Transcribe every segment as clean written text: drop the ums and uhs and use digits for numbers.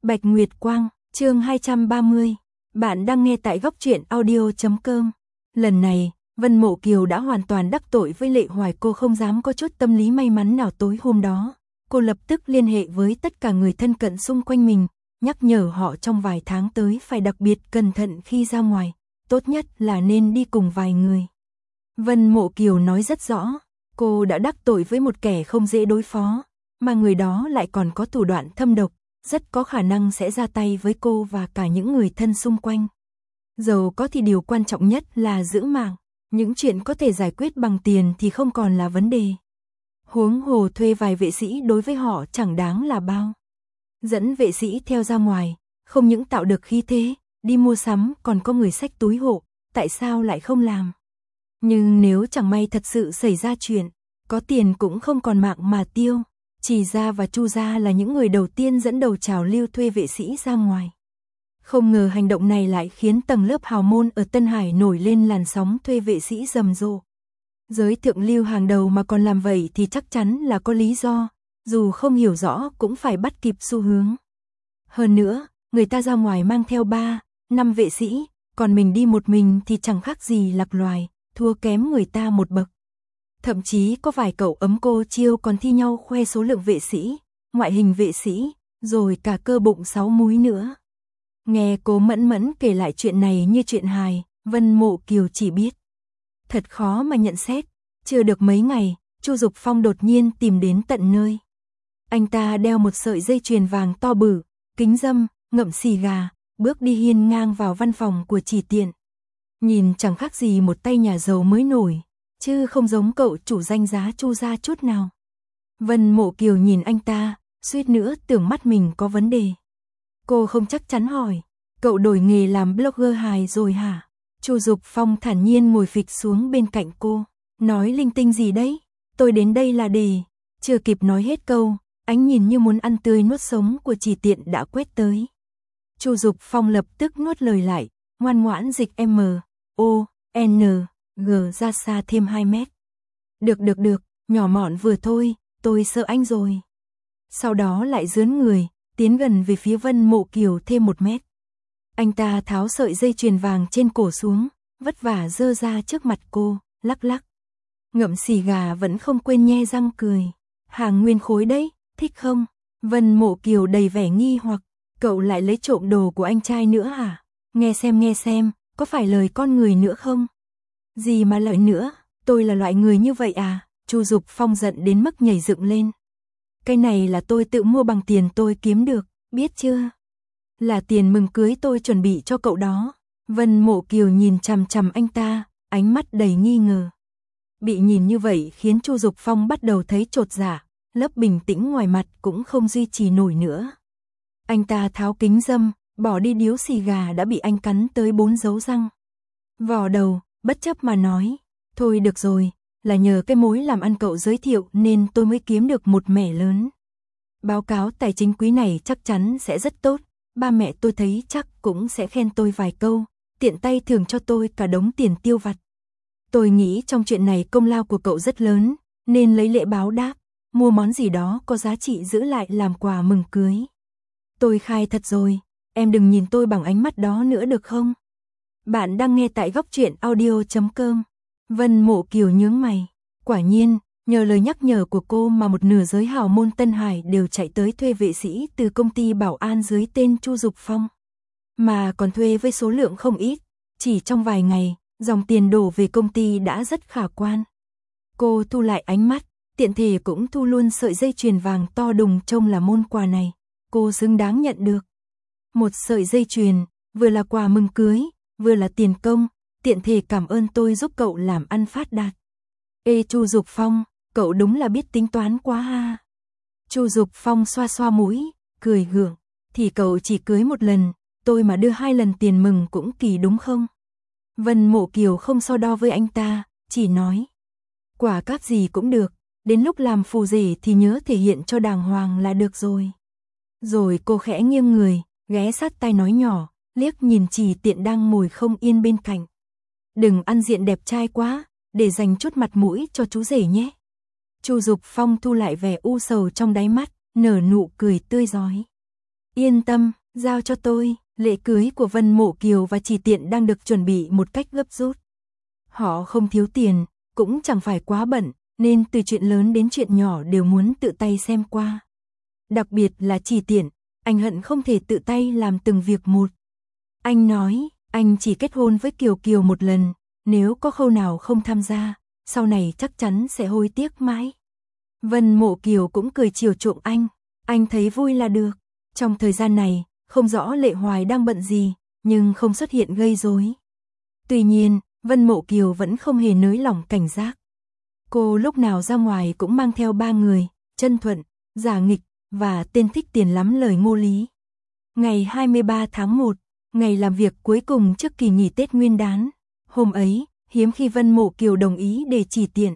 Bạch Nguyệt Quang, chương 230. Bạn đang nghe tại góc truyện audio.com. Lần này, Vân Mộ Kiều đã hoàn toàn đắc tội với Lệ Hoài, cô không dám có chút tâm lý may mắn nào. Tối hôm đó, cô lập tức liên hệ với tất cả người thân cận xung quanh mình, nhắc nhở họ trong vài tháng tới phải đặc biệt cẩn thận khi ra ngoài, tốt nhất là nên đi cùng vài người. Vân Mộ Kiều nói rất rõ, cô đã đắc tội với một kẻ không dễ đối phó, mà người đó lại còn có thủ đoạn thâm độc, rất có khả năng sẽ ra tay với cô và cả những người thân xung quanh. Dầu có thì điều quan trọng nhất là giữ mạng, những chuyện có thể giải quyết bằng tiền thì không còn là vấn đề. Huống hồ thuê vài vệ sĩ đối với họ chẳng đáng là bao. Dẫn vệ sĩ theo ra ngoài, không những tạo được khí thế, đi mua sắm còn có người xách túi hộ, tại sao lại không làm? Nhưng nếu chẳng may thật sự xảy ra chuyện, có tiền cũng không còn mạng mà tiêu. Chỉ Gia và Chu Gia là những người đầu tiên dẫn đầu trào lưu thuê vệ sĩ ra ngoài. Không ngờ hành động này lại khiến tầng lớp hào môn ở Tân Hải nổi lên làn sóng thuê vệ sĩ rầm rộ. Giới thượng lưu hàng đầu mà còn làm vậy thì chắc chắn là có lý do, dù không hiểu rõ cũng phải bắt kịp xu hướng. Hơn nữa, người ta ra ngoài mang theo 3, 5 vệ sĩ, còn mình đi một mình thì chẳng khác gì lạc loài, thua kém người ta một bậc. Thậm chí có vài cậu ấm cô chiêu còn thi nhau khoe số lượng vệ sĩ, ngoại hình vệ sĩ, rồi cả cơ bụng 6 múi nữa. Nghe cô Mẫn Mẫn kể lại chuyện này như chuyện hài, Vân Mộ Kiều chỉ biết. Thật khó mà nhận xét, chưa được mấy ngày, Chu Dục Phong đột nhiên tìm đến tận nơi. Anh ta đeo một sợi dây chuyền vàng to bự, kính râm, ngậm xì gà, bước đi hiên ngang vào văn phòng của Chỉ Tiện. Nhìn chẳng khác gì một tay nhà giàu mới nổi, chứ không giống cậu chủ danh giá Chu gia chút nào. Vân Mộ Kiều nhìn anh ta, suýt nữa tưởng mắt mình có vấn đề. Cô không chắc chắn hỏi, cậu đổi nghề làm blogger hài rồi hả? Chu Dục Phong thản nhiên ngồi phịch xuống bên cạnh cô, nói linh tinh gì đấy? Tôi đến đây là để... Chưa kịp nói hết câu, ánh nhìn như muốn ăn tươi nuốt sống của Chỉ Tiện đã quét tới. Chu Dục Phong lập tức nuốt lời lại, ngoan ngoãn dịch M.O.N.G ra xa thêm 2 mét. Được, nhỏ mọn vừa thôi, tôi sợ anh rồi. Sau đó lại rướn người, tiến gần về phía Vân Mộ Kiều thêm 1 mét. Anh ta tháo sợi dây chuyền vàng trên cổ xuống, vất vả giơ ra trước mặt cô, lắc lắc. Ngậm xì gà vẫn không quên nhe răng cười. Hàng nguyên khối đấy, thích không? Vân Mộ Kiều đầy vẻ nghi hoặc, cậu lại lấy trộm đồ của anh trai nữa hả? Nghe xem, có phải lời con người nữa không? Gì mà lợi nữa, tôi là loại người như vậy à? Chu Dục Phong giận đến mức nhảy dựng lên. Cái này là tôi tự mua bằng tiền tôi kiếm được, biết chưa? Là tiền mừng cưới tôi chuẩn bị cho cậu đó. Vân Mộ Kiều nhìn chằm chằm anh ta, ánh mắt đầy nghi ngờ. Bị nhìn như vậy khiến Chu Dục Phong bắt đầu thấy chột dạ, lớp bình tĩnh ngoài mặt cũng không duy trì nổi nữa. Anh ta tháo kính râm, bỏ đi điếu xì gà đã bị anh cắn tới 4 dấu răng. Vò đầu, bất chấp mà nói, thôi được rồi, là nhờ cái mối làm ăn cậu giới thiệu nên tôi mới kiếm được một mẻ lớn. Báo cáo tài chính quý này chắc chắn sẽ rất tốt, ba mẹ tôi thấy chắc cũng sẽ khen tôi vài câu, tiện tay thưởng cho tôi cả đống tiền tiêu vặt. Tôi nghĩ trong chuyện này công lao của cậu rất lớn, nên lấy lễ báo đáp, mua món gì đó có giá trị giữ lại làm quà mừng cưới. Tôi khai thật rồi, em đừng nhìn tôi bằng ánh mắt đó nữa được không? Bạn đang nghe tại góc truyện audio.com. Vân Mộ Kiều nhướng mày. Quả nhiên, nhờ lời nhắc nhở của cô mà một nửa giới hào môn Tân Hải đều chạy tới thuê vệ sĩ từ công ty bảo an dưới tên Chu Dục Phong. Mà còn thuê với số lượng không ít, chỉ trong vài ngày, dòng tiền đổ về công ty đã rất khả quan. Cô thu lại ánh mắt, tiện thể cũng thu luôn sợi dây chuyền vàng to đùng trông là môn quà này. Cô xứng đáng nhận được. Một sợi dây chuyền, vừa là quà mừng cưới, vừa là tiền công, tiện thể cảm ơn tôi giúp cậu làm ăn phát đạt. Ê Chu Dục Phong, cậu đúng là biết tính toán quá ha. Chu Dục Phong xoa xoa mũi, cười gượng, thì cậu chỉ cưới một lần, tôi mà đưa 2 lần tiền mừng cũng kỳ đúng không? Vân Mộ Kiều không so đo với anh ta, chỉ nói. Quả cáp gì cũng được, đến lúc làm phù rể thì nhớ thể hiện cho đàng hoàng là được rồi. Rồi cô khẽ nghiêng người, ghé sát tai nói nhỏ, liếc nhìn Chỉ Tiện đang ngồi không yên bên cạnh. Đừng ăn diện đẹp trai quá, để dành chút mặt mũi cho chú rể nhé. Chu Dục Phong thu lại vẻ u sầu trong đáy mắt, nở nụ cười tươi rói. Yên tâm, giao cho tôi. Lễ cưới của Vân Mộ Kiều và Chỉ Tiện đang được chuẩn bị một cách gấp rút. Họ không thiếu tiền, cũng chẳng phải quá bận, nên từ chuyện lớn đến chuyện nhỏ đều muốn tự tay xem qua. Đặc biệt là Chỉ Tiện, anh hận không thể tự tay làm từng việc một. Anh nói, anh chỉ kết hôn với Kiều Kiều một lần, nếu có khâu nào không tham gia, sau này chắc chắn sẽ hối tiếc mãi. Vân Mộ Kiều cũng cười chiều chuộng anh thấy vui là được. Trong thời gian này, không rõ Lệ Hoài đang bận gì, nhưng không xuất hiện gây rối. Tuy nhiên, Vân Mộ Kiều vẫn không hề nới lỏng cảnh giác. Cô lúc nào ra ngoài cũng mang theo 3 người, Chân Thuận, Giả Nghịch và tên thích tiền lắm lời Ngô Lý. Ngày 23 tháng 1, ngày làm việc cuối cùng trước kỳ nghỉ Tết Nguyên đán. Hôm ấy, hiếm khi Vân Mộ Kiều đồng ý để Chỉ Tiện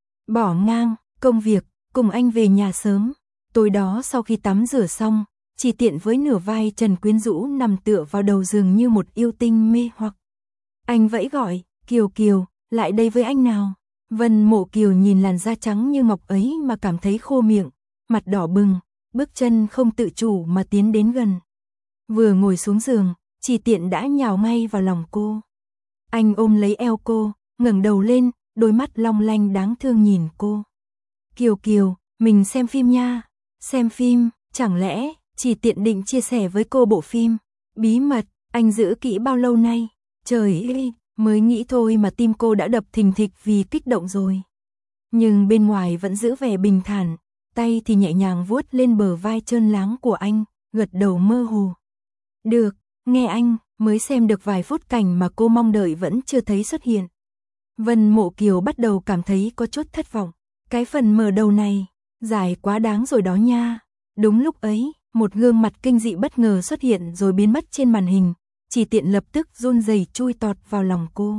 bỏ ngang công việc, cùng anh về nhà sớm. Tối đó sau khi tắm rửa xong, Chỉ Tiện với nửa vai trần quyến rũ nằm tựa vào đầu giường như một yêu tinh mê hoặc. Anh vẫy gọi, Kiều Kiều, lại đây với anh nào. Vân Mộ Kiều nhìn làn da trắng như ngọc ấy mà cảm thấy khô miệng, mặt đỏ bừng, bước chân không tự chủ mà tiến đến gần. Vừa ngồi xuống giường, Chỉ Tiện đã nhào ngay vào lòng cô. Anh ôm lấy eo cô, ngẩng đầu lên, đôi mắt long lanh đáng thương nhìn cô. Kiều Kiều, mình xem phim nha. Xem phim, chẳng lẽ Chỉ Tiện định chia sẻ với cô bộ phim bí mật anh giữ kỹ bao lâu nay? Trời ơi, mới nghĩ thôi mà tim cô đã đập thình thịch vì kích động rồi. Nhưng bên ngoài vẫn giữ vẻ bình thản, tay thì nhẹ nhàng vuốt lên bờ vai trơn láng của anh, gật đầu mơ hồ. Được, nghe anh, mới xem được vài phút cảnh mà cô mong đợi vẫn chưa thấy xuất hiện. Vân Mộ Kiều bắt đầu cảm thấy có chút thất vọng. Cái phần mở đầu này, dài quá đáng rồi đó nha. Đúng lúc ấy, một gương mặt kinh dị bất ngờ xuất hiện rồi biến mất trên màn hình. Chỉ Tiện lập tức run rẩy chui tọt vào lòng cô.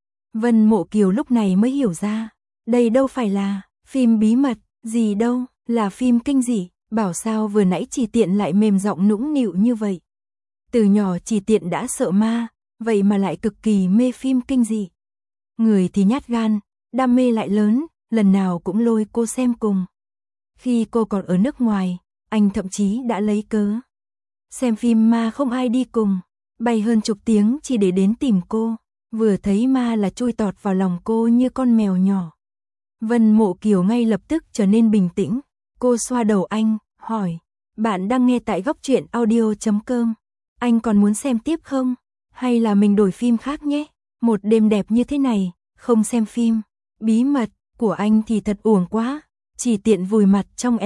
Vân Mộ Kiều lúc này mới hiểu ra, đây đâu phải là phim bí mật, gì đâu, là phim kinh dị. Bảo sao vừa nãy Chỉ Tiện lại mềm giọng nũng nịu như vậy. Từ nhỏ Chỉ Tiện đã sợ ma, vậy mà lại cực kỳ mê phim kinh dị. Người thì nhát gan, đam mê lại lớn, lần nào cũng lôi cô xem cùng. Khi cô còn ở nước ngoài, anh thậm chí đã lấy cớ xem phim ma không ai đi cùng, bay hơn chục tiếng chỉ để đến tìm cô. Vừa thấy ma là chui tọt vào lòng cô như con mèo nhỏ. Vân Mộ Kiều ngay lập tức trở nên bình tĩnh. Cô xoa đầu anh, hỏi, bạn đang nghe tại Góc Truyện Audio.com. Anh còn muốn xem tiếp không? Hay là mình đổi phim khác nhé? Một đêm đẹp như thế này, không xem phim bí mật của anh thì thật uổng quá. Chỉ Tiện vùi mặt trong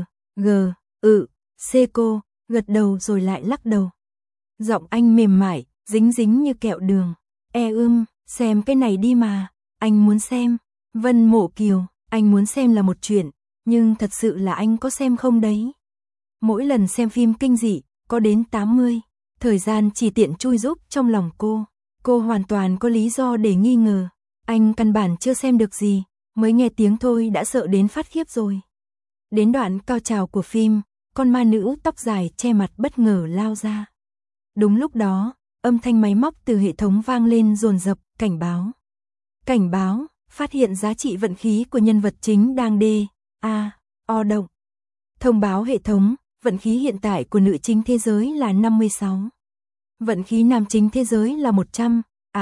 C cô, gật đầu rồi lại lắc đầu. Giọng anh mềm mại, dính dính như kẹo đường. Xem cái này đi mà, anh muốn xem. Vân Mộ Kiều, anh muốn xem là một chuyện, nhưng thật sự là anh có xem không đấy? Mỗi lần xem phim kinh dị, có đến 80. Thời gian Chỉ Tiện chui giúp trong lòng cô hoàn toàn có lý do để nghi ngờ. Anh căn bản chưa xem được gì, mới nghe tiếng thôi đã sợ đến phát khiếp rồi. Đến đoạn cao trào của phim, con ma nữ tóc dài che mặt bất ngờ lao ra. Đúng lúc đó, âm thanh máy móc từ hệ thống vang lên dồn dập, cảnh báo. Cảnh báo, phát hiện giá trị vận khí của nhân vật chính đang động. Thông báo hệ thống, vận khí hiện tại của nữ chính thế giới là 56. Vận khí nam chính thế giới là 100.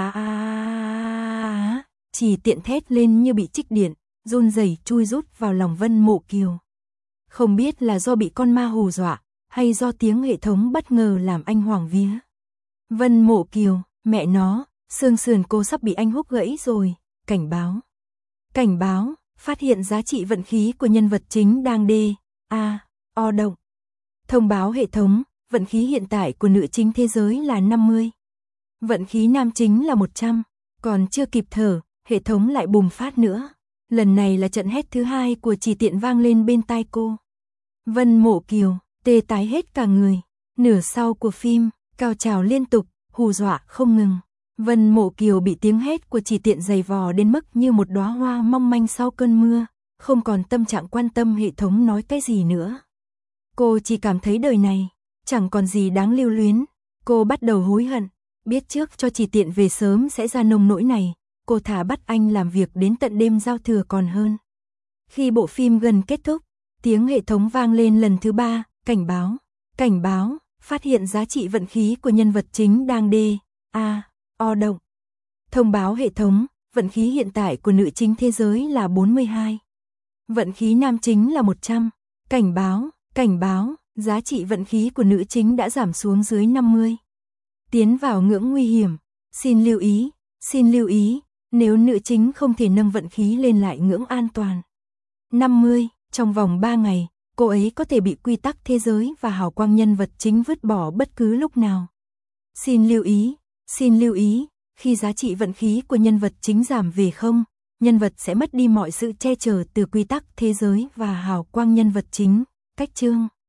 Chỉ Tiện thét lên như bị trích điện, run rẩy chui rút vào lòng Vân Mộ Kiều. Không biết là do bị con ma hù dọa, hay do tiếng hệ thống bất ngờ làm anh hoảng vía. Vân Mộ Kiều, mẹ nó, xương sườn cô sắp bị anh húc gãy rồi. Cảnh báo. Cảnh báo, phát hiện giá trị vận khí của nhân vật chính đang động. Thông báo hệ thống, vận khí hiện tại của nữ chính thế giới là 50. Vận khí nam chính là 100. Còn chưa kịp thở, hệ thống lại bùng phát nữa. Lần này là trận hét thứ hai của Chỉ Tiện vang lên bên tai cô. Vân Mộ Kiều, tê tái hết cả người. Nửa sau của phim, cao trào liên tục, hù dọa không ngừng. Vân Mộ Kiều bị tiếng hét của Chỉ Tiện giày vò đến mức như một đóa hoa mong manh sau cơn mưa, không còn tâm trạng quan tâm hệ thống nói cái gì nữa. Cô chỉ cảm thấy đời này chẳng còn gì đáng lưu luyến. Cô bắt đầu hối hận, biết trước cho Chỉ Tiện về sớm sẽ ra nông nỗi này, cô thà bắt anh làm việc đến tận đêm giao thừa còn hơn. Khi bộ phim gần kết thúc, tiếng hệ thống vang lên lần thứ 3, cảnh báo. Cảnh báo, Phát hiện giá trị vận khí của nhân vật chính đang O động. Thông báo hệ thống, vận khí hiện tại của nữ chính thế giới là 42. Vận khí nam chính là 100. Cảnh báo, giá trị vận khí của nữ chính đã giảm xuống dưới 50. Tiến vào ngưỡng nguy hiểm, xin lưu ý, nếu nữ chính không thể nâng vận khí lên lại ngưỡng an toàn. 50, trong vòng 3 ngày, cô ấy có thể bị quy tắc thế giới và hào quang nhân vật chính vứt bỏ bất cứ lúc nào. Xin lưu ý, khi giá trị vận khí của nhân vật chính giảm về 0, nhân vật sẽ mất đi mọi sự che chở từ quy tắc thế giới và hào quang nhân vật chính. Cách chương